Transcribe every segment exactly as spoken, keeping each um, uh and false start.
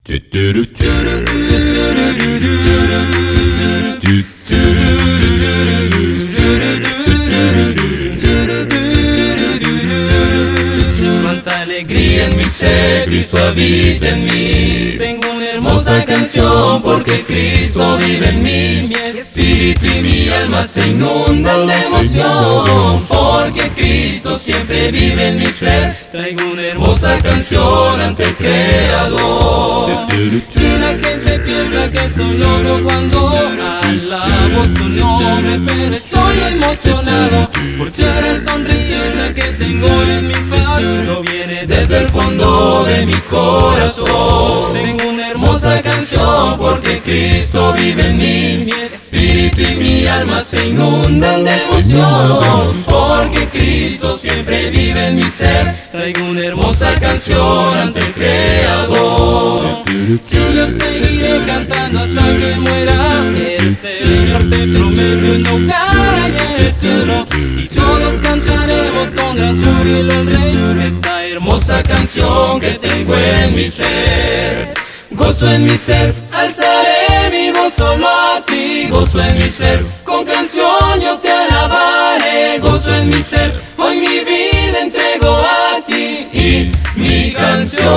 Cuánta alegría en mi ser, Cristo habita en mí. Tengo una hermosa canción porque Cristo vive en mí. Mi espíritu y mi alma se inundan de emoción porque Cristo siempre vive en mi ser. Traigo una hermosa canción ante el Creador. Si la gente piensa que estoy loco cuando alabo su nombre, pero estoy emocionado porque la sonrisa que tengo en mi faz proviene desde el fondo de mi corazón. Tengo una hermosa canción porque Cristo vive en mí. Mi espíritu y mi alma se inundan de emoción porque Cristo siempre vive en mi ser. Traigo una hermosa canción ante el Creador. Y yo seguiré cantando hasta que muera. El Señor te promete un lugar allá en el cielo y todos cantaremos con gran júbilo al Rey esta hermosa canción que tengo en mi ser. Gozo en mi ser, alzaré mi voz solo a ti. Gozo en mi ser, con canción yo te alabaré. Gozo en mi ser, hoy mi vida entrego a ti y mi canción.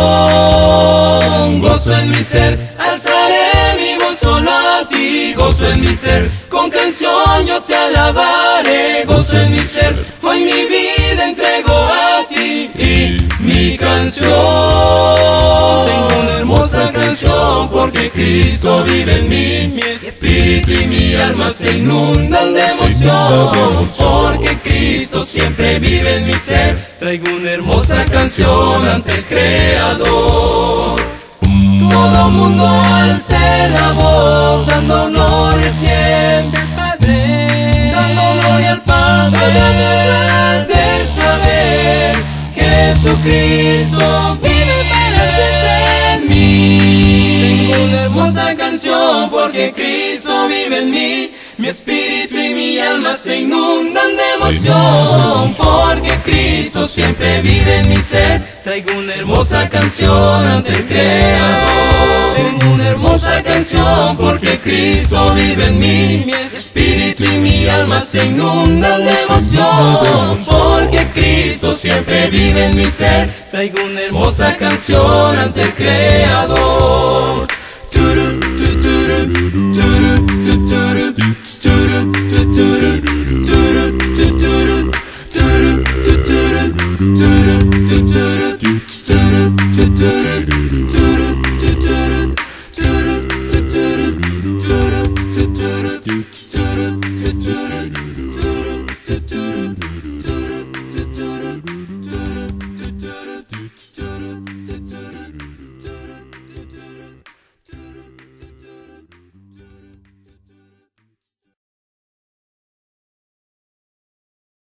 Gozo en mi ser, alzaré mi voz solo a ti. Gozo en mi ser, con canción yo te alabaré. Gozo en mi ser, hoy mi vida entrego a ti y mi canción. Tengo una hermosa canción porque Cristo vive en mí. Mi espíritu y mi alma se inundan de emoción porque Cristo siempre vive en mi ser. Traigo una hermosa canción ante el Creador. Todo mundo alce la voz, dando gloria siempre al Padre, dando gloria al Padre de saber Jesucristo vive para siempre en mí. Tengo una hermosa canción porque Cristo vive en mí. Mi espíritu y mi alma se inundan de emoción porque Cristo siempre vive en mi ser. Traigo una hermosa canción ante el Creador. Tengo una hermosa canción porque Cristo vive en mí. Mi espíritu y mi alma se inundan de emoción porque Cristo siempre vive en mi ser. Traigo una hermosa canción ante el Creador.